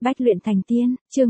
Bách luyện thành tiên, chương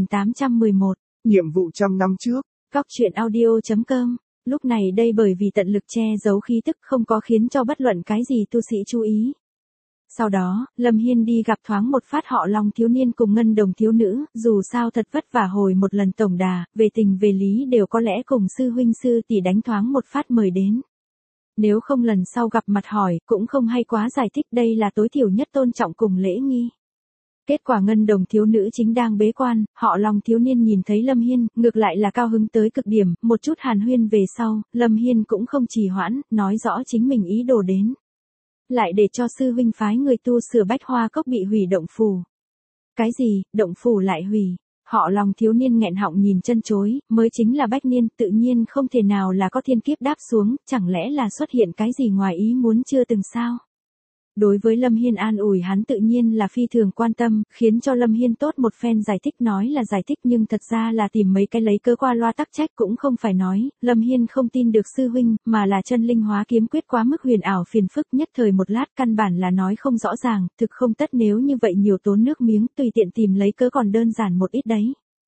2811. Nhiệm vụ trăm năm trước. Góc truyện audio.com. Lúc này đây bởi vì tận lực che giấu khí tức không có khiến cho bất luận cái gì tu sĩ chú ý. Sau đó, Lâm Hiên đi gặp thoáng một phát họ Long thiếu niên cùng Ngân Đồng thiếu nữ, dù sao thật vất vả hồi một lần tổng đà, về tình về lý đều có lẽ cùng sư huynh sư tỷ đánh thoáng một phát mời đến. Nếu không lần sau gặp mặt hỏi, cũng không hay quá giải thích đây là tối thiểu nhất tôn trọng cùng lễ nghi. Kết quả Ngân Đồng thiếu nữ chính đang bế quan, họ Long thiếu niên nhìn thấy Lâm Hiên, ngược lại là cao hứng tới cực điểm, một chút hàn huyên về sau, Lâm Hiên cũng không trì hoãn, nói rõ chính mình ý đồ đến. Lại để cho sư huynh phái người tu sửa Bách Hoa Cốc bị hủy động phù. Cái gì, động phù lại hủy? Họ Long thiếu niên nghẹn họng nhìn chân chối, mới chính là Bách Niên, tự nhiên không thể nào là có thiên kiếp đáp xuống, chẳng lẽ là xuất hiện cái gì ngoài ý muốn chưa từng sao? Đối với Lâm Hiên an ủi hắn tự nhiên là phi thường quan tâm, khiến cho Lâm Hiên tốt một phen giải thích nói là giải thích nhưng thật ra là tìm mấy cái lấy cớ qua loa tắc trách cũng không phải nói, Lâm Hiên không tin được sư huynh, mà là chân linh hóa kiếm quyết quá mức huyền ảo phiền phức nhất thời một lát căn bản là nói không rõ ràng, thực không tất nếu như vậy nhiều tốn nước miếng tùy tiện tìm lấy cớ còn đơn giản một ít đấy.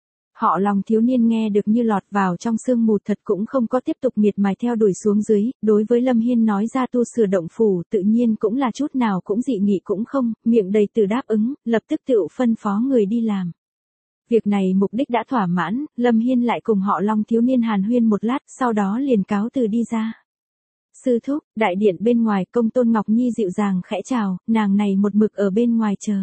Họ Long thiếu niên nghe được như lọt vào trong sương mù thật cũng không có tiếp tục miệt mài theo đuổi xuống dưới, đối với Lâm Hiên nói ra tu sửa động phủ tự nhiên cũng là chút nào cũng dị nghị cũng không, miệng đầy từ đáp ứng, lập tức tự phân phó người đi làm. Việc này mục đích đã thỏa mãn, Lâm Hiên lại cùng họ Long thiếu niên hàn huyên một lát, sau đó liền cáo từ đi ra. Sư thúc, đại điện bên ngoài Công Tôn Ngọc Nhi dịu dàng khẽ chào, nàng này một mực ở bên ngoài chờ.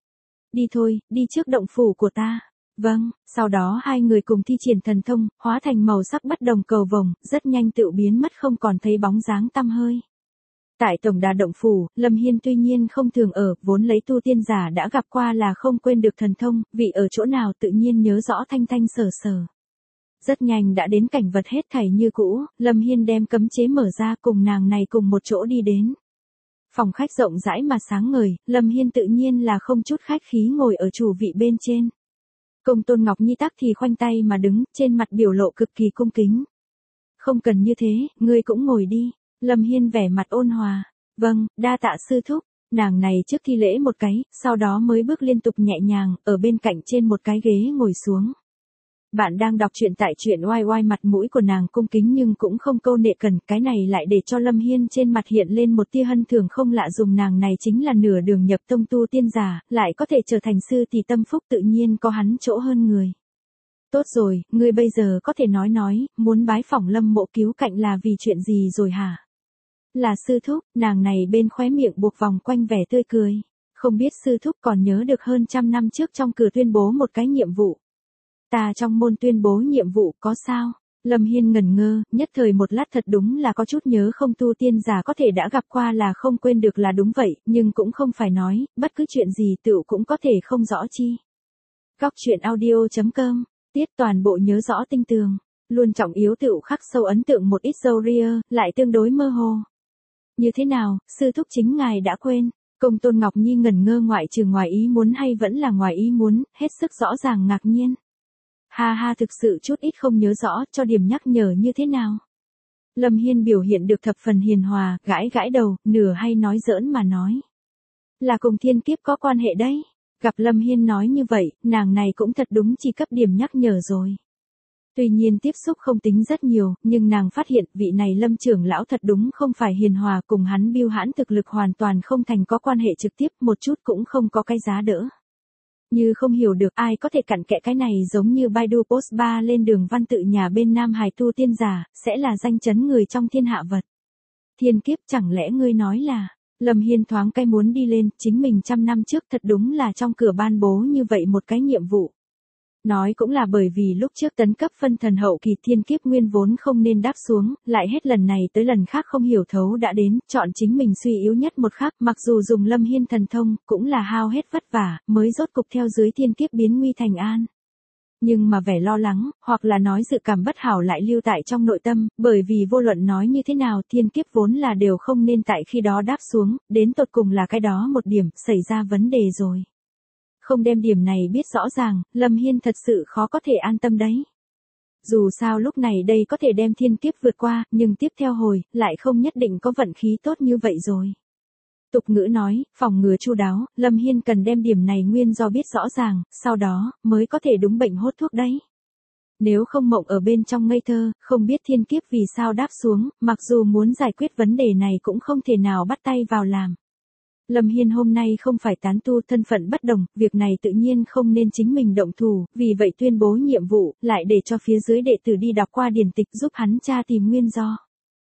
Đi thôi, đi trước động phủ của ta. Vâng, sau đó hai người cùng thi triển thần thông, hóa thành màu sắc bất đồng cầu vồng, rất nhanh tự biến mất không còn thấy bóng dáng tăm hơi. Tại tổng đà động phủ, Lâm Hiên tuy nhiên không thường ở, vốn lấy tu tiên giả đã gặp qua là không quên được thần thông, vị ở chỗ nào tự nhiên nhớ rõ thanh thanh sở sở. Rất nhanh đã đến cảnh vật hết thảy như cũ, Lâm Hiên đem cấm chế mở ra cùng nàng này cùng một chỗ đi đến. Phòng khách rộng rãi mà sáng ngời, Lâm Hiên tự nhiên là không chút khách khí ngồi ở chủ vị bên trên. Công Tôn Ngọc Nhi tắc thì khoanh tay mà đứng, trên mặt biểu lộ cực kỳ cung kính. Không cần như thế, ngươi cũng ngồi đi. Lâm Hiên vẻ mặt ôn hòa. Vâng, đa tạ sư thúc. Nàng này trước thi lễ một cái, sau đó mới bước liên tục nhẹ nhàng, ở bên cạnh trên một cái ghế ngồi xuống. Bạn đang đọc truyện tại truyện oai oai, mặt mũi của nàng cung kính nhưng cũng không câu nệ cần, cái này lại để cho Lâm Hiên trên mặt hiện lên một tia hân thường không lạ dùng nàng này chính là nửa đường nhập tông tu tiên giả, lại có thể trở thành sư thì tâm phúc tự nhiên có hắn chỗ hơn người. Tốt rồi, ngươi bây giờ có thể nói, muốn bái phỏng Lâm mộ cứu cạnh là vì chuyện gì rồi hả? Là sư thúc, nàng này bên khóe miệng buộc vòng quanh vẻ tươi cười. Không biết sư thúc còn nhớ được hơn 100 năm trước trong cửa tuyên bố một cái nhiệm vụ. Ta trong môn tuyên bố nhiệm vụ có sao? Lâm Hiên ngẩn ngơ, nhất thời một lát thật đúng là có chút nhớ không tu tiên giả có thể đã gặp qua là không quên được là đúng vậy, nhưng cũng không phải nói, bất cứ chuyện gì tựu cũng có thể không rõ chi. Góc truyện audio.com, tiết toàn bộ nhớ rõ tinh tường, luôn trọng yếu tựu khắc sâu ấn tượng một ít dâu ria, lại tương đối mơ hồ. Như thế nào, sư thúc chính ngài đã quên? Công Tôn Ngọc Nhi ngẩn ngơ ngoại trừ ngoài ý muốn hay vẫn là ngoài ý muốn, hết sức rõ ràng ngạc nhiên. Ha ha, thực sự chút ít không nhớ rõ, cho điểm nhắc nhở như thế nào? Lâm Hiên biểu hiện được thập phần hiền hòa, gãi gãi đầu, nửa hay nói giỡn mà nói. Là cùng thiên kiếp có quan hệ đấy. Gặp Lâm Hiên nói như vậy, nàng này cũng thật đúng chỉ cấp điểm nhắc nhở rồi. Tuy nhiên tiếp xúc không tính rất nhiều, nhưng nàng phát hiện vị này Lâm trưởng lão thật đúng không phải hiền hòa, cùng hắn biêu hãn thực lực hoàn toàn không thành có quan hệ trực tiếp, một chút cũng không có cái giá đỡ. Như không hiểu được ai có thể cặn kẽ cái này, giống như Baidu Post 3 lên đường văn tự nhà bên Nam Hải tu tiên giả, sẽ là danh chấn người trong thiên hạ vật. Thiên kiếp chẳng lẽ ngươi nói là, Lâm Hiên thoáng cái muốn đi lên, chính mình 100 năm trước thật đúng là trong cửa ban bố như vậy một cái nhiệm vụ. Nói cũng là bởi vì lúc trước tấn cấp phân thần hậu kỳ thiên kiếp nguyên vốn không nên đáp xuống, lại hết lần này tới lần khác không hiểu thấu đã đến, chọn chính mình suy yếu nhất một khắc, mặc dù dùng Lâm Hiên thần thông, cũng là hao hết vất vả, mới rốt cục theo dưới thiên kiếp biến nguy thành an. Nhưng mà vẻ lo lắng, hoặc là nói dự cảm bất hảo lại lưu tại trong nội tâm, bởi vì vô luận nói như thế nào thiên kiếp vốn là đều không nên tại khi đó đáp xuống, đến tột cùng là cái đó một điểm, xảy ra vấn đề rồi. Không đem điểm này biết rõ ràng, Lâm Hiên thật sự khó có thể an tâm đấy. Dù sao lúc này đây có thể đem thiên kiếp vượt qua, nhưng tiếp theo hồi, lại không nhất định có vận khí tốt như vậy rồi. Tục ngữ nói, phòng ngừa chu đáo, Lâm Hiên cần đem điểm này nguyên do biết rõ ràng, sau đó, mới có thể đúng bệnh hốt thuốc đấy. Nếu không mộng ở bên trong ngây thơ, không biết thiên kiếp vì sao đáp xuống, mặc dù muốn giải quyết vấn đề này cũng không thể nào bắt tay vào làm. Lâm Hiên hôm nay không phải tán tu, thân phận bất đồng, việc này tự nhiên không nên chính mình động thủ, vì vậy tuyên bố nhiệm vụ, lại để cho phía dưới đệ tử đi đọc qua điển tịch giúp hắn tra tìm nguyên do.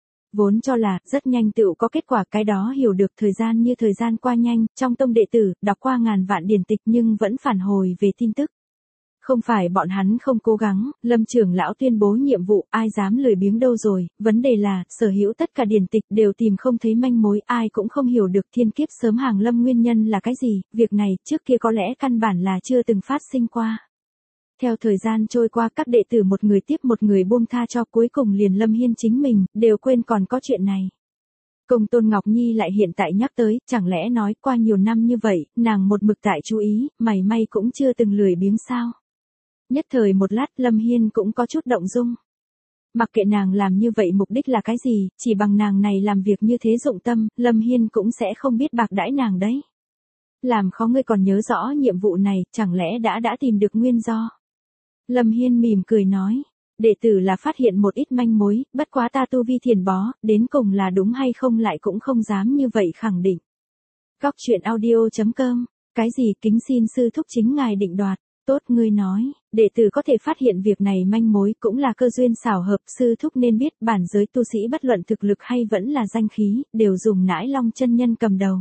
Vốn cho là, rất nhanh tựu có kết quả, cái đó hiểu được thời gian như thời gian qua nhanh, trong tông đệ tử, đọc qua ngàn vạn điển tịch nhưng vẫn phản hồi về tin tức. Không phải bọn hắn không cố gắng, Lâm trưởng lão tuyên bố nhiệm vụ, ai dám lười biếng đâu rồi, vấn đề là, sở hữu tất cả điển tịch đều tìm không thấy manh mối, ai cũng không hiểu được thiên kiếp sớm hàng lâm nguyên nhân là cái gì, việc này, trước kia có lẽ căn bản là chưa từng phát sinh qua. Theo thời gian trôi qua, các đệ tử một người tiếp một người buông tha cho, cuối cùng liền Lâm Hiên chính mình, đều quên còn có chuyện này. Công Tôn Ngọc Nhi lại hiện tại nhắc tới, chẳng lẽ nói qua nhiều năm như vậy, nàng một mực tại chú ý, mảy may cũng chưa từng lười biếng sao? Nhất thời một lát, Lâm Hiên cũng có chút động dung. Mặc kệ nàng làm như vậy mục đích là cái gì, chỉ bằng nàng này làm việc như thế dụng tâm, Lâm Hiên cũng sẽ không biết bạc đãi nàng đấy. Làm khó ngươi còn nhớ rõ nhiệm vụ này, chẳng lẽ đã tìm được nguyên do? Lâm Hiên mỉm cười nói, đệ tử là phát hiện một ít manh mối, bất quá ta tu vi thiền bó, đến cùng là đúng hay không lại cũng không dám như vậy khẳng định. Góc truyện audio.com, cái gì kính xin sư thúc chính ngài định đoạt. Tốt, ngươi nói, đệ tử có thể phát hiện việc này manh mối cũng là cơ duyên xảo hợp, sư thúc nên biết bản giới tu sĩ bất luận thực lực hay vẫn là danh khí, đều dùng Nãi Long chân nhân cầm đầu.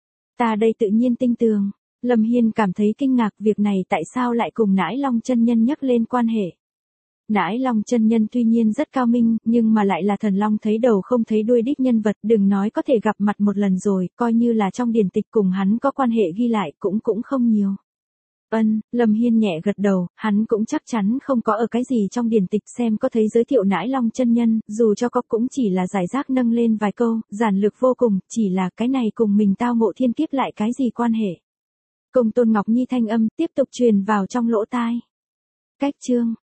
Ta đây tự nhiên tin tường. Lâm Hiên cảm thấy kinh ngạc, việc này tại sao lại cùng Nãi Long chân nhân nhắc lên quan hệ. Nãi Long chân nhân tuy nhiên rất cao minh, nhưng mà lại là thần long thấy đầu không thấy đuôi đích nhân vật, đừng nói có thể gặp mặt một lần rồi, coi như là trong điển tịch cùng hắn có quan hệ ghi lại cũng không nhiều. Lâm Hiên nhẹ gật đầu, hắn cũng chắc chắn không có ở cái gì trong điển tịch xem có thấy giới thiệu Nãi Long chân nhân, dù cho có cũng chỉ là giải rác nâng lên vài câu, giản lược vô cùng, chỉ là cái này cùng mình tao ngộ thiên kiếp lại cái gì quan hệ. Công Tôn Ngọc Nhi thanh âm tiếp tục truyền vào trong lỗ tai. Cách chương